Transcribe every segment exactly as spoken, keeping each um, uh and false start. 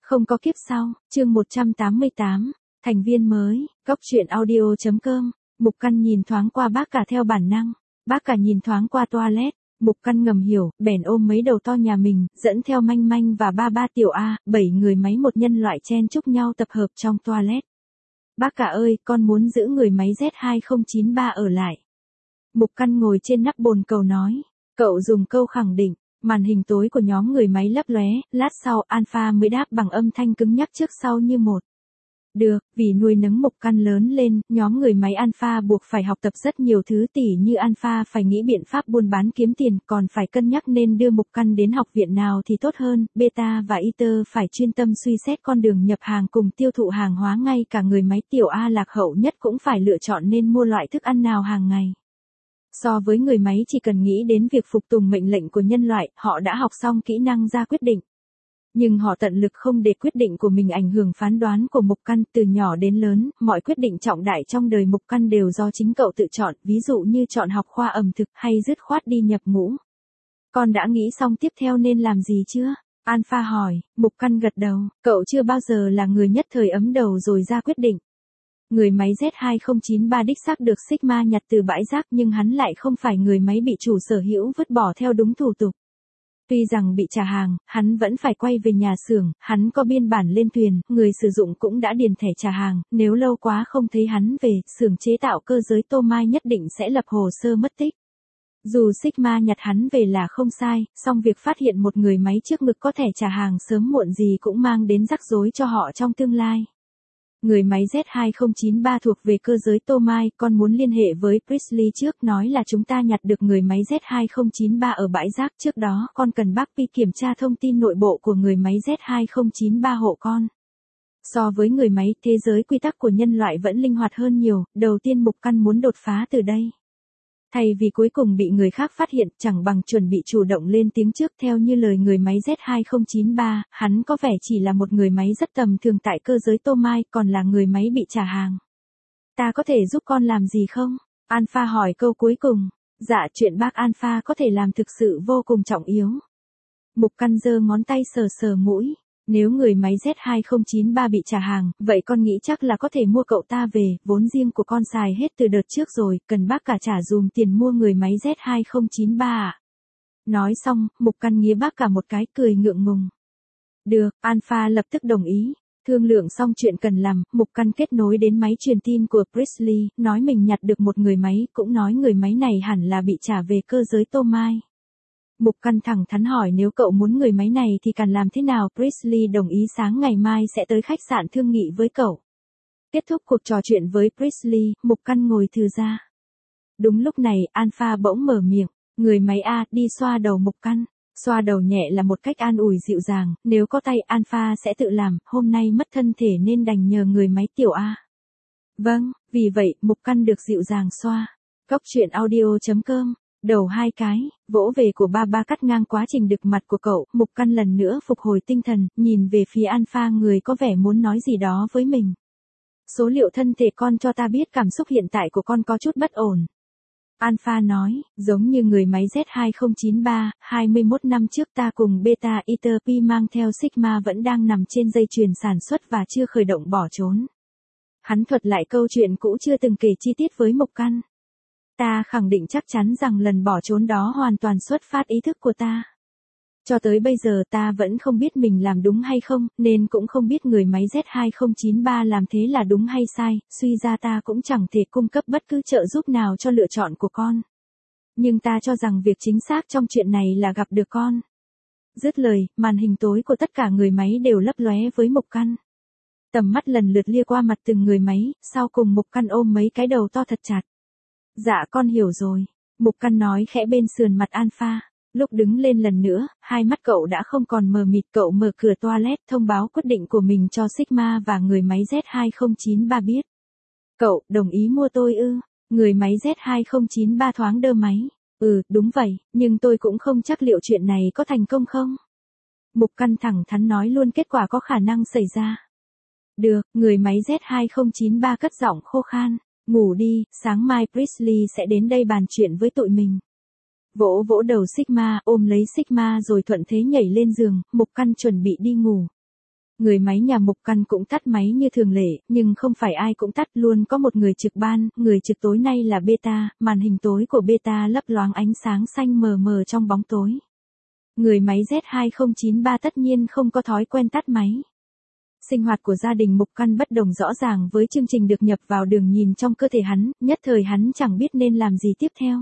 Không có kiếp sau, chương một trăm tám mươi tám, thành viên mới, góc truyện audio.com, Mục Căn nhìn thoáng qua bác cả theo bản năng, bác cả nhìn thoáng qua toilet, Mục Căn ngầm hiểu, bèn ôm mấy đầu to nhà mình, dẫn theo Manh Manh và ba ba tiểu A, bảy người máy một nhân loại chen chúc nhau tập hợp trong toilet. Bác cả ơi, con muốn giữ người máy Z hai không chín ba ở lại. Mục Căn ngồi trên nắp bồn cầu nói, cậu dùng câu khẳng định. Màn hình tối của nhóm người máy lấp lóe, lát sau Alpha mới đáp bằng âm thanh cứng nhắc trước sau như một. Được, vì nuôi nấng Mục Căn lớn lên, nhóm người máy Alpha buộc phải học tập rất nhiều thứ tỉ như Alpha phải nghĩ biện pháp buôn bán kiếm tiền, còn phải cân nhắc nên đưa Mục Căn đến học viện nào thì tốt hơn, Beta và Iter phải chuyên tâm suy xét con đường nhập hàng cùng tiêu thụ hàng hóa, ngay cả người máy tiểu A lạc hậu nhất cũng phải lựa chọn nên mua loại thức ăn nào hàng ngày. So với người máy chỉ cần nghĩ đến việc phục tùng mệnh lệnh của nhân loại, họ đã học xong kỹ năng ra quyết định. Nhưng họ tận lực không để quyết định của mình ảnh hưởng phán đoán của Mục Căn, từ nhỏ đến lớn, mọi quyết định trọng đại trong đời Mục Căn đều do chính cậu tự chọn, ví dụ như chọn học khoa ẩm thực hay dứt khoát đi nhập ngũ. Con đã nghĩ xong tiếp theo nên làm gì chưa? Alpha hỏi, Mục Căn gật đầu, cậu chưa bao giờ là người nhất thời ấm đầu rồi ra quyết định. Người máy Z hai không chín ba đích xác được Sigma nhặt từ bãi rác, nhưng hắn lại không phải người máy bị chủ sở hữu vứt bỏ theo đúng thủ tục. Tuy rằng bị trả hàng, hắn vẫn phải quay về nhà xưởng, hắn có biên bản lên thuyền, người sử dụng cũng đã điền thẻ trả hàng, nếu lâu quá không thấy hắn về, xưởng chế tạo cơ giới Tô Mai nhất định sẽ lập hồ sơ mất tích. Dù Sigma nhặt hắn về là không sai, song việc phát hiện một người máy trước ngực có thẻ trả hàng sớm muộn gì cũng mang đến rắc rối cho họ trong tương lai. Người máy Z hai không chín ba thuộc về cơ giới Tô Mai, con muốn liên hệ với Priestley trước, nói là chúng ta nhặt được người máy Z hai không chín ba ở bãi rác, trước đó con cần bác Pi kiểm tra thông tin nội bộ của người máy Z hai không chín ba hộ con. So với người máy, thế giới quy tắc của nhân loại vẫn linh hoạt hơn nhiều, đầu tiên Mục Căn muốn đột phá từ đây. Thay vì cuối cùng bị người khác phát hiện, chẳng bằng chuẩn bị chủ động lên tiếng trước. Theo như lời người máy Z hai không chín ba, hắn có vẻ chỉ là một người máy rất tầm thường tại cơ giới Tô Mai, còn là người máy bị trả hàng. Ta có thể giúp con làm gì không? Alpha hỏi câu cuối cùng. Dạ, chuyện bác Alpha có thể làm thực sự vô cùng trọng yếu. Mục Căn giơ ngón tay sờ sờ mũi. Nếu người máy Z hai không chín ba bị trả hàng, vậy con nghĩ chắc là có thể mua cậu ta về, vốn riêng của con xài hết từ đợt trước rồi, cần bác cả trả dùm tiền mua người máy Z hai không chín ba à? Nói xong, Mục Căn nghía bác cả một cái, cười ngượng ngùng. Được, Alpha lập tức đồng ý. Thương lượng xong chuyện cần làm, Mục Căn kết nối đến máy truyền tin của Priestley, nói mình nhặt được một người máy, cũng nói người máy này hẳn là bị trả về cơ giới Tô Mai. Mục Căn thẳng thắn hỏi nếu cậu muốn người máy này thì cần làm thế nào. Priestley đồng ý sáng ngày mai sẽ tới khách sạn thương nghị với cậu. Kết thúc cuộc trò chuyện với Priestley, Mục Căn ngồi thư ra. Đúng lúc này, Alpha bỗng mở miệng, người máy A, đi xoa đầu Mục Căn. Xoa đầu nhẹ là một cách an ủi dịu dàng, nếu có tay Alpha sẽ tự làm, hôm nay mất thân thể nên đành nhờ người máy tiểu A. Vâng, vì vậy, Mục Căn được dịu dàng xoa. Góc truyện audio.com. Đầu hai cái, vỗ về của ba ba cắt ngang quá trình đực mặt của cậu, Mục Căn lần nữa phục hồi tinh thần, nhìn về phía Alpha, người có vẻ muốn nói gì đó với mình. Số liệu thân thể con cho ta biết cảm xúc hiện tại của con có chút bất ổn. Alpha nói, giống như người máy Z hai không chín ba, hai mươi mốt năm trước ta cùng Beta Iter Pi mang theo Sigma vẫn đang nằm trên dây chuyền sản xuất và chưa khởi động bỏ trốn. Hắn thuật lại câu chuyện cũ chưa từng kể chi tiết với Mục Căn. Ta khẳng định chắc chắn rằng lần bỏ trốn đó hoàn toàn xuất phát ý thức của ta. Cho tới bây giờ ta vẫn không biết mình làm đúng hay không, nên cũng không biết người máy Z hai không chín ba làm thế là đúng hay sai, suy ra ta cũng chẳng thể cung cấp bất cứ trợ giúp nào cho lựa chọn của con. Nhưng ta cho rằng việc chính xác trong chuyện này là gặp được con. Dứt lời, màn hình tối của tất cả người máy đều lấp lóe với Mục Căn. Tầm mắt lần lượt lia qua mặt từng người máy, sau cùng Mục Căn ôm mấy cái đầu to thật chặt. Dạ con hiểu rồi, Mục Căn nói khẽ bên sườn mặt Alpha. Lúc đứng lên lần nữa, hai mắt cậu đã không còn mờ mịt, cậu mở cửa toilet thông báo quyết định của mình cho Sigma và người máy Z hai không chín ba biết. Cậu, đồng ý mua tôi ư? Người máy Z hai không chín ba thoáng đơ máy. Ừ, đúng vậy, nhưng tôi cũng không chắc liệu chuyện này có thành công không? Mục Căn thẳng thắn nói luôn kết quả có khả năng xảy ra. Được, người máy Z hai không chín ba cất giọng khô khan. Ngủ đi, sáng mai Priestley sẽ đến đây bàn chuyện với tụi mình. Vỗ vỗ đầu Sigma, ôm lấy Sigma rồi thuận thế nhảy lên giường, Mục Căn chuẩn bị đi ngủ. Người máy nhà Mục Căn cũng tắt máy như thường lệ, nhưng không phải ai cũng tắt, luôn có một người trực ban, người trực tối nay là Beta, màn hình tối của Beta lấp loáng ánh sáng xanh mờ mờ trong bóng tối. Người máy Z hai không chín ba tất nhiên không có thói quen tắt máy. Sinh hoạt của gia đình Mục Căn bất đồng rõ ràng với chương trình được nhập vào đường nhìn trong cơ thể hắn, nhất thời hắn chẳng biết nên làm gì tiếp theo.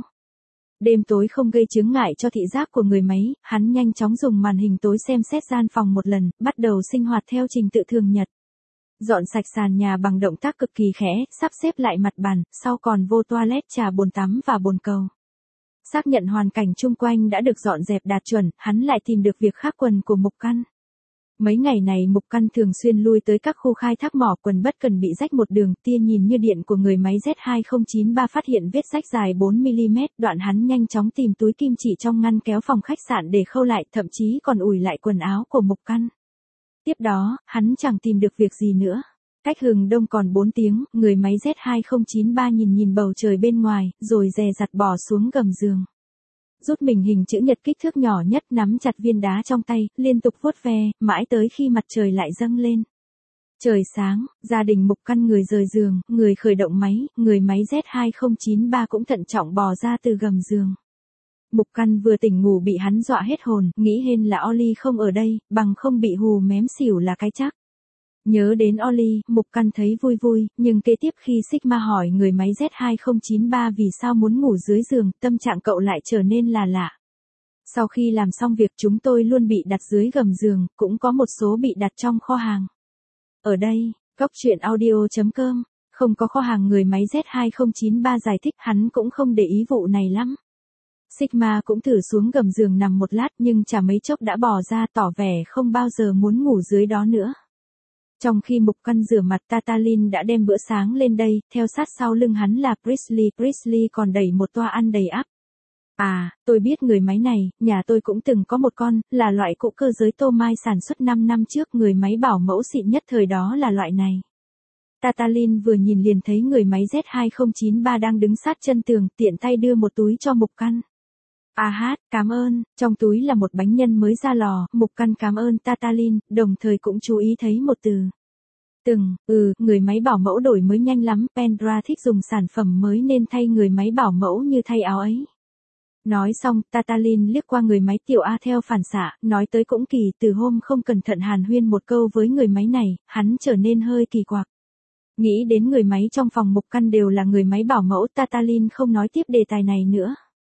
Đêm tối không gây chướng ngại cho thị giác của người máy, hắn nhanh chóng dùng màn hình tối xem xét gian phòng một lần, bắt đầu sinh hoạt theo trình tự thường nhật. Dọn sạch sàn nhà bằng động tác cực kỳ khẽ, sắp xếp lại mặt bàn, sau còn vô toilet trà bồn tắm và bồn cầu. Xác nhận hoàn cảnh chung quanh đã được dọn dẹp đạt chuẩn, hắn lại tìm được việc khác quần của Mục Căn. Mấy ngày này Mục Căn thường xuyên lui tới các khu khai thác mỏ, quần bất cần bị rách một đường, tia nhìn như điện của người máy Z hai không chín ba phát hiện vết rách dài bốn mi li mét, đoạn hắn nhanh chóng tìm túi kim chỉ trong ngăn kéo phòng khách sạn để khâu lại, thậm chí còn ủi lại quần áo của Mục Căn. Tiếp đó, hắn chẳng tìm được việc gì nữa. Cách hừng đông còn bốn tiếng, người máy Z hai không chín ba nhìn nhìn bầu trời bên ngoài, rồi dè dặt bò xuống gầm giường. Rút mình hình chữ nhật kích thước nhỏ nhất, nắm chặt viên đá trong tay, liên tục vuốt ve, mãi tới khi mặt trời lại dâng lên. Trời sáng, gia đình Mục Căn người rời giường, người khởi động máy, người máy Z hai không chín ba cũng thận trọng bò ra từ gầm giường. Mục Căn vừa tỉnh ngủ bị hắn dọa hết hồn, nghĩ hên là Oli không ở đây, bằng không bị hù mém xỉu là cái chắc. Nhớ đến Oli, Mục Căn thấy vui vui, nhưng kế tiếp khi Sigma hỏi người máy Z hai không chín ba vì sao muốn ngủ dưới giường, tâm trạng cậu lại trở nên là lạ. Sau khi làm xong việc chúng tôi luôn bị đặt dưới gầm giường, cũng có một số bị đặt trong kho hàng. Ở đây, Cóc Truyện Audio chấm com, không có kho hàng, người máy Z hai không chín ba giải thích, hắn cũng không để ý vụ này lắm. Sigma cũng thử xuống gầm giường nằm một lát nhưng chả mấy chốc đã bò ra, tỏ vẻ không bao giờ muốn ngủ dưới đó nữa. Trong khi Mục Căn rửa mặt, Tatalin đã đem bữa sáng lên đây, theo sát sau lưng hắn là Priestley, Priestley còn đẩy một toa ăn đầy ắp. À, tôi biết người máy này, nhà tôi cũng từng có một con, là loại cũ cơ giới Tô Mai sản xuất năm năm trước, người máy bảo mẫu xịn nhất thời đó là loại này. Tatalin vừa nhìn liền thấy người máy Z hai không chín ba đang đứng sát chân tường, tiện tay đưa một túi cho Mục Căn. À hát, cảm ơn, trong túi là một bánh nhân mới ra lò, Mục Căn cảm ơn Tatalin, đồng thời cũng chú ý thấy một từ. Từng, ừ, người máy bảo mẫu đổi mới nhanh lắm, Pendra thích dùng sản phẩm mới nên thay người máy bảo mẫu như thay áo ấy. Nói xong, Tatalin liếc qua người máy tiểu A theo phản xạ, nói tới cũng kỳ, từ hôm không cẩn thận hàn huyên một câu với người máy này, hắn trở nên hơi kỳ quặc. Nghĩ đến người máy trong phòng Mục Căn đều là người máy bảo mẫu, Tatalin không nói tiếp đề tài này nữa.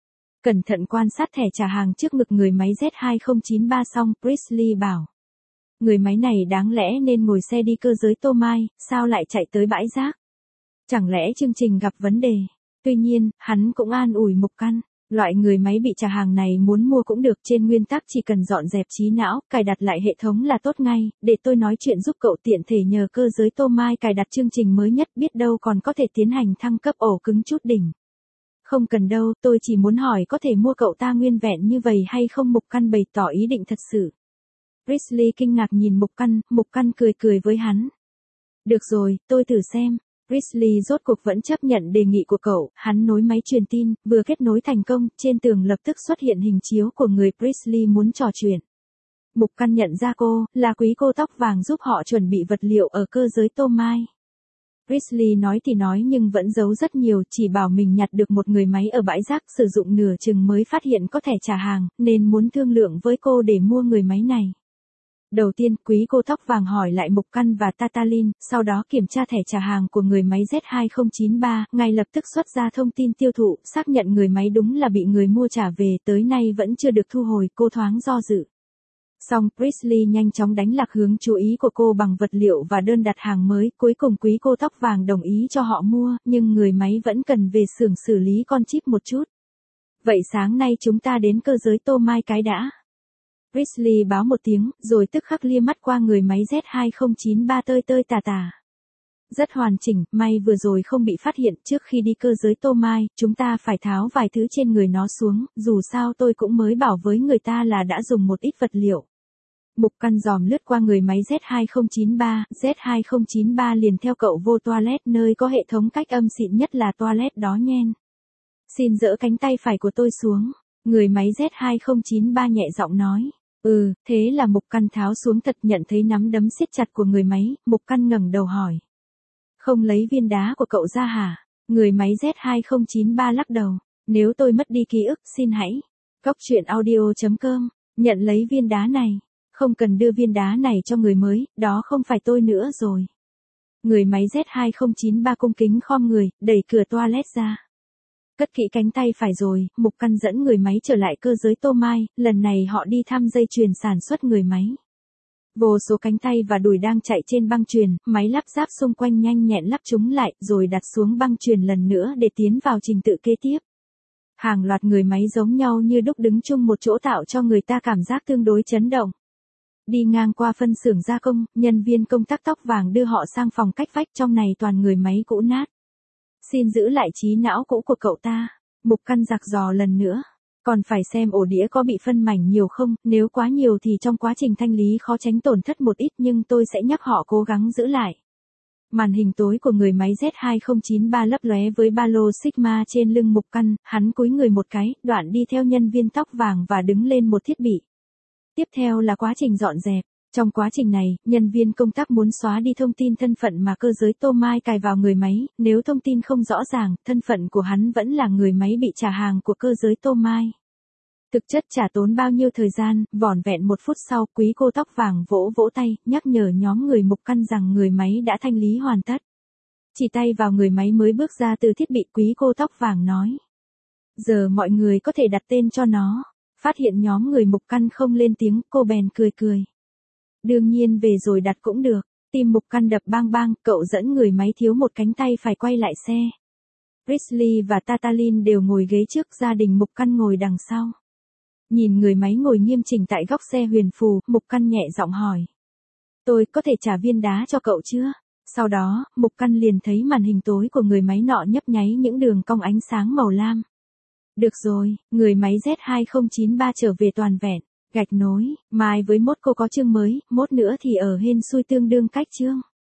Cẩn thận quan sát thẻ trả hàng trước ngực người máy Z hai không chín ba xong, Priestley bảo. Người máy này đáng lẽ nên ngồi xe đi cơ giới Tô Mai, sao lại chạy tới bãi rác? Chẳng lẽ chương trình gặp vấn đề? Tuy nhiên, hắn cũng an ủi Mục Căn. Loại người máy bị trả hàng này muốn mua cũng được, trên nguyên tắc chỉ cần dọn dẹp trí não, cài đặt lại hệ thống là tốt ngay, để tôi nói chuyện giúp cậu tiện thể nhờ cơ giới Tô Mai cài đặt chương trình mới nhất, biết đâu còn có thể tiến hành thăng cấp ổ cứng chút đỉnh. Không cần đâu, tôi chỉ muốn hỏi có thể mua cậu ta nguyên vẹn như vậy hay không? Mục Căn bày tỏ ý định thật sự. Priestley kinh ngạc nhìn Mục Căn, Mục Căn cười cười với hắn. Được rồi, tôi thử xem. Priestley rốt cuộc vẫn chấp nhận đề nghị của cậu, hắn nối máy truyền tin, vừa kết nối thành công, trên tường lập tức xuất hiện hình chiếu của người Priestley muốn trò chuyện. Mục Căn nhận ra cô, là quý cô tóc vàng giúp họ chuẩn bị vật liệu ở cơ giới Tô Mai. Priestley nói thì nói nhưng vẫn giấu rất nhiều, chỉ bảo mình nhặt được một người máy ở bãi rác, sử dụng nửa chừng mới phát hiện có thẻ trả hàng, nên muốn thương lượng với cô để mua người máy này. Đầu tiên, quý cô tóc vàng hỏi lại Mục Căn và Tatalin, sau đó kiểm tra thẻ trả hàng của người máy Z hai không chín ba, ngay lập tức xuất ra thông tin tiêu thụ, xác nhận người máy đúng là bị người mua trả về, tới nay vẫn chưa được thu hồi, cô thoáng do dự. Xong, Priestley nhanh chóng đánh lạc hướng chú ý của cô bằng vật liệu và đơn đặt hàng mới, cuối cùng quý cô tóc vàng đồng ý cho họ mua, nhưng người máy vẫn cần về xưởng xử lý con chip một chút. Vậy sáng nay chúng ta đến cơ giới Tô Mai cái đã. Priestley báo một tiếng, rồi tức khắc lia mắt qua người máy Z hai không chín ba tơi tơi tà tà. Rất hoàn chỉnh, may vừa rồi không bị phát hiện, trước khi đi cơ giới Tô Mai, chúng ta phải tháo vài thứ trên người nó xuống, dù sao tôi cũng mới bảo với người ta là đã dùng một ít vật liệu. Mục Căn dòm lướt qua người máy Z hai không chín ba, Z hai không chín ba liền theo cậu vô toilet nơi có hệ thống cách âm xịn nhất là toilet đó nhen. Xin dỡ cánh tay phải của tôi xuống, người máy Z hai không chín ba nhẹ giọng nói. Ừ, thế là Mục Căn tháo xuống thật, nhận thấy nắm đấm siết chặt của người máy, Mục Căn ngẩng đầu hỏi. Không lấy viên đá của cậu ra hả? Người máy Z hai không chín ba lắc đầu. Nếu tôi mất đi ký ức, xin hãy. Góc truyện audio chấm com, nhận lấy viên đá này. Không cần đưa viên đá này cho người mới, đó không phải tôi nữa rồi. Người máy Z hai không chín ba cung kính khom người, đẩy cửa toilet ra. Cất kỹ cánh tay phải rồi, Mục Căn dẫn người máy trở lại cơ giới Tô Mai, lần này họ đi thăm dây chuyền sản xuất người máy. Vô số cánh tay và đùi đang chạy trên băng chuyền, máy lắp ráp xung quanh nhanh nhẹn lắp chúng lại, rồi đặt xuống băng chuyền lần nữa để tiến vào trình tự kế tiếp. Hàng loạt người máy giống nhau như đúc đứng chung một chỗ tạo cho người ta cảm giác tương đối chấn động. Đi ngang qua phân xưởng gia công, nhân viên công tác tóc vàng đưa họ sang phòng cách vách, trong này toàn người máy cũ nát. Xin giữ lại trí não cũ của cậu ta. Mục Căn giặc dò lần nữa. Còn phải xem ổ đĩa có bị phân mảnh nhiều không, nếu quá nhiều thì trong quá trình thanh lý khó tránh tổn thất một ít, nhưng tôi sẽ nhắc họ cố gắng giữ lại. Màn hình tối của người máy Z hai không chín ba lấp lóe với ba lô Sigma trên lưng Mục Căn, hắn cúi người một cái, đoạn đi theo nhân viên tóc vàng và đứng lên một thiết bị. Tiếp theo là quá trình dọn dẹp. Trong quá trình này, nhân viên công tác muốn xóa đi thông tin thân phận mà cơ giới Tô Mai cài vào người máy, nếu thông tin không rõ ràng, thân phận của hắn vẫn là người máy bị trả hàng của cơ giới Tô Mai. Thực chất chả tốn bao nhiêu thời gian, vỏn vẹn một phút sau, quý cô tóc vàng vỗ vỗ tay, nhắc nhở nhóm người Mục Căn rằng người máy đã thanh lý hoàn tất. Chỉ tay vào người máy mới bước ra từ thiết bị, quý cô tóc vàng nói. Giờ mọi người có thể đặt tên cho nó. Phát hiện nhóm người Mục Căn không lên tiếng, cô bèn cười cười. Đương nhiên về rồi đặt cũng được. Tim Mục Căn đập bang bang, cậu dẫn người máy thiếu một cánh tay phải quay lại xe. Risley và Tatalin đều ngồi ghế trước, gia đình Mục Căn ngồi đằng sau. Nhìn người máy ngồi nghiêm chỉnh tại góc xe huyền phù, Mục Căn nhẹ giọng hỏi. Tôi có thể trả viên đá cho cậu chưa? Sau đó, Mục Căn liền thấy màn hình tối của người máy nọ nhấp nháy những đường cong ánh sáng màu lam. Được rồi, người máy Z hai không chín ba trở về toàn vẹn. Gạch nối, mai với mốt cô có chương mới, mốt nữa thì ở hên xui tương đương cách chương.